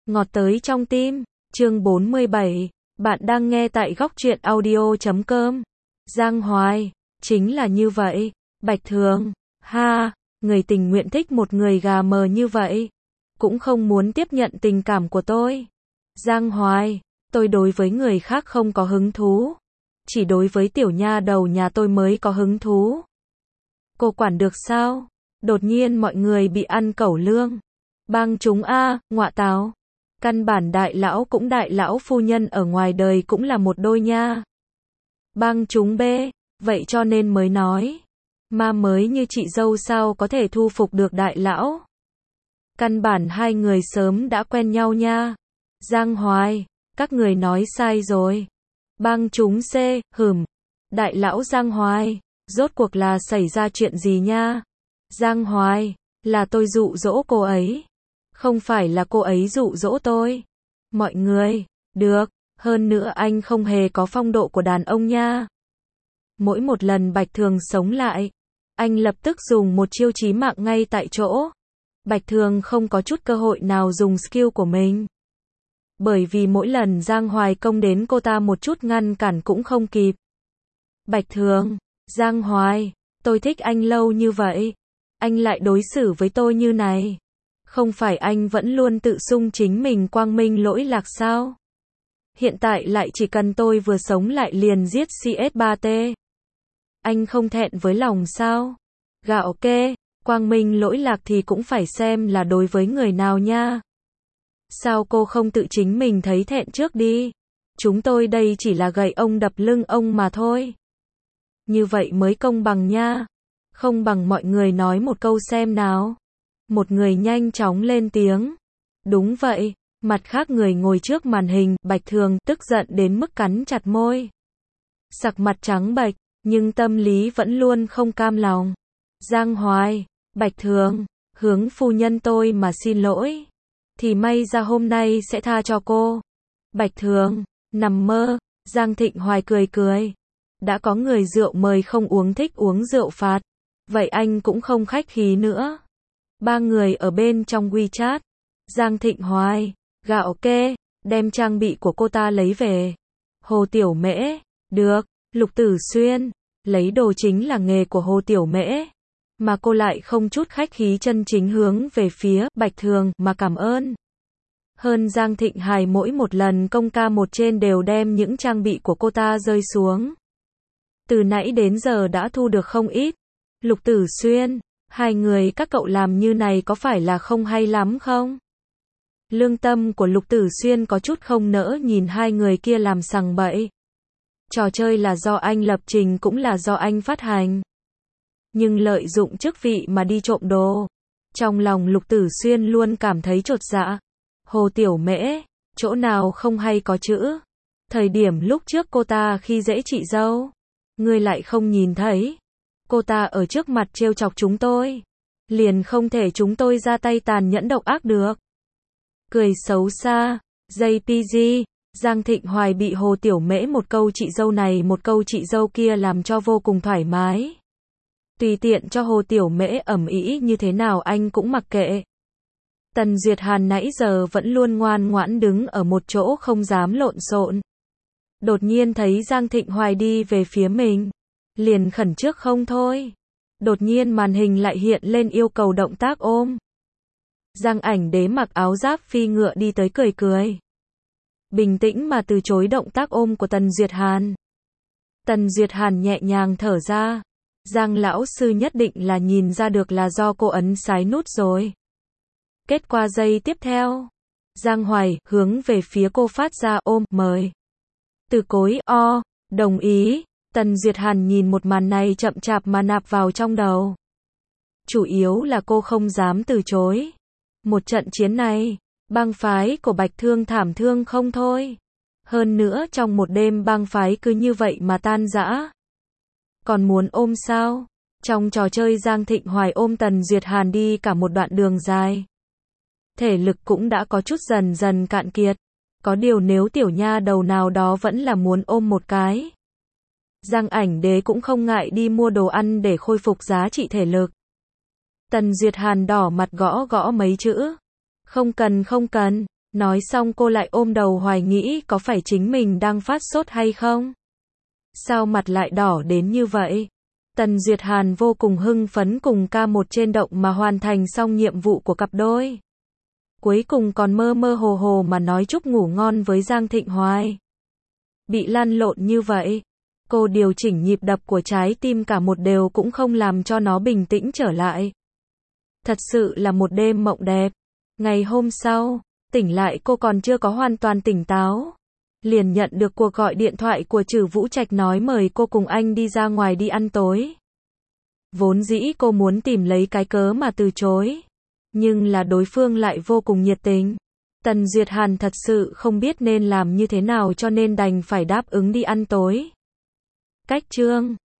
Ngọt tới trong tim, chương 47, bạn đang nghe tại góc truyện audio.com. Giang Hoài, chính là như vậy, Bạch Thường, ha, người tình nguyện thích một người gà mờ như vậy, cũng không muốn tiếp nhận tình cảm của tôi. Giang Hoài, tôi đối với người khác không có hứng thú, chỉ đối với tiểu nha đầu nhà tôi mới có hứng thú. Cô quản được sao? Đột nhiên mọi người bị ăn cẩu lương. Bang chúng a, ngọa táo. Căn bản đại lão cũng đại lão phu nhân ở ngoài đời cũng là một đôi nha. Bang chúng b, vậy cho nên mới nói. Ma mới như chị dâu sao có thể thu phục được đại lão. Căn bản hai người sớm đã quen nhau nha. Giang Hoài, các người nói sai rồi. Bang chúng c, đại lão Giang Hoài, rốt cuộc là xảy ra chuyện gì nha? Giang Hoài, là tôi dụ dỗ cô ấy. Không phải là cô ấy dụ dỗ tôi. Mọi người, được, hơn nữa anh không hề có phong độ của đàn ông nha. Mỗi một lần Bạch Thường sống lại, anh lập tức dùng một chiêu chí mạng ngay tại chỗ. Bạch Thường không có chút cơ hội nào dùng skill của mình. Bởi vì mỗi lần Giang Hoài công đến cô ta một chút ngăn cản cũng không kịp. Bạch Thường, Giang Hoài, tôi thích anh lâu như vậy. Anh lại đối xử với tôi như này. Không phải anh vẫn luôn tự xưng chính mình quang minh lỗi lạc sao? Hiện tại lại chỉ cần tôi vừa sống lại liền giết CS3T. Anh không thẹn với lòng sao? Gạo kê, quang minh lỗi lạc thì cũng phải xem là đối với người nào nha. Sao cô không tự chính mình thấy thẹn trước đi? Chúng tôi đây chỉ là gậy ông đập lưng ông mà thôi. Như vậy mới công bằng nha. Không bằng mọi người nói một câu xem nào. Một người nhanh chóng lên tiếng. Đúng vậy, mặt khác người ngồi trước màn hình, Bạch Thường, tức giận đến mức cắn chặt môi. Sặc mặt trắng bệch, nhưng tâm lý vẫn luôn không cam lòng. Giang Hoài, Bạch Thường, hướng phu nhân tôi mà xin lỗi. Thì may ra hôm nay sẽ tha cho cô. Bạch Thường, nằm mơ, Giang Thịnh Hoài cười cười. Đã có người rượu mời không uống thích uống rượu phạt. Vậy anh cũng không khách khí nữa. Ba người ở bên trong WeChat. Giang Thịnh Hoài, gạo kê, đem trang bị của cô ta lấy về. Hồ Tiểu Mễ, được, Lục Tử Xuyên, lấy đồ chính là nghề của Hồ Tiểu Mễ. Mà cô lại không chút khách khí chân chính hướng về phía Bạch Thường mà cảm ơn. Hơn Giang Thịnh Hoài mỗi một lần công ca một trên đều đem những trang bị của cô ta rơi xuống. Từ nãy đến giờ đã thu được không ít. Lục Tử Xuyên, hai người các cậu làm như này có phải là không hay lắm không? Lương tâm của Lục Tử Xuyên có chút không nỡ nhìn hai người kia làm sằng bậy. Trò chơi là do anh lập trình cũng là do anh phát hành. Nhưng lợi dụng chức vị mà đi trộm đồ. Trong lòng Lục Tử Xuyên luôn cảm thấy chột dạ. Hồ Tiểu Mễ, chỗ nào không hay có chữ. Thời điểm lúc trước cô ta khi dễ chị dâu. Ngươi lại không nhìn thấy. Cô ta ở trước mặt trêu chọc chúng tôi. Liền không thể chúng tôi ra tay tàn nhẫn độc ác được. Cười xấu xa. JPG. Giang Thịnh Hoài bị Hồ Tiểu Mễ một câu chị dâu này một câu chị dâu kia làm cho vô cùng thoải mái. Tùy tiện cho Hồ Tiểu Mễ ầm ĩ như thế nào anh cũng mặc kệ. Tần Duyệt Hàn nãy giờ vẫn luôn ngoan ngoãn đứng ở một chỗ không dám lộn xộn. Đột nhiên thấy Giang Thịnh Hoài đi về phía mình. Liền khẩn trước không thôi. Đột nhiên màn hình lại hiện lên yêu cầu động tác ôm. Giang Ảnh Đế mặc áo giáp phi ngựa đi tới cười cười. Bình tĩnh mà từ chối động tác ôm của Tần Duyệt Hàn. Tần Duyệt Hàn nhẹ nhàng thở ra. Giang lão sư nhất định là nhìn ra được là do cô ấn sái nút rồi. Kết quả giây tiếp theo. Giang Hoài hướng về phía cô phát ra ôm mời. Từ cối đồng ý. Tần Duyệt Hàn nhìn một màn này chậm chạp mà nạp vào trong đầu. Chủ yếu là cô không dám từ chối. Một trận chiến này, bang phái của Bạch Thương thảm thương không thôi. Hơn nữa trong một đêm bang phái cứ như vậy mà tan rã. Còn muốn ôm sao? Trong trò chơi Giang Thịnh Hoài ôm Tần Duyệt Hàn đi cả một đoạn đường dài. Thể lực cũng đã có chút dần dần cạn kiệt. Có điều nếu tiểu nha đầu nào đó vẫn là muốn ôm một cái. Giang Ảnh Đế cũng không ngại đi mua đồ ăn để khôi phục giá trị thể lực. Tần Duyệt Hàn đỏ mặt gõ gõ mấy chữ. Không cần. Nói xong cô lại ôm đầu hoài nghĩ có phải chính mình đang phát sốt hay không? Sao mặt lại đỏ đến như vậy? Tần Duyệt Hàn vô cùng hưng phấn cùng K1 trên động mà hoàn thành xong nhiệm vụ của cặp đôi. Cuối cùng còn mơ mơ hồ hồ mà nói chúc ngủ ngon với Giang Thịnh Hoài. Bị lăn lộn như vậy, cô điều chỉnh nhịp đập của trái tim cả một đều cũng không làm cho nó bình tĩnh trở lại. Thật sự là một đêm mộng đẹp. Ngày hôm sau, tỉnh lại cô còn chưa có hoàn toàn tỉnh táo. Liền nhận được cuộc gọi điện thoại của Trử Vũ Trạch nói mời cô cùng anh đi ra ngoài đi ăn tối. Vốn dĩ cô muốn tìm lấy cái cớ mà từ chối. Nhưng là đối phương lại vô cùng nhiệt tình. Tần Duyệt Hàn thật sự không biết nên làm như thế nào cho nên đành phải đáp ứng đi ăn tối. Cách chương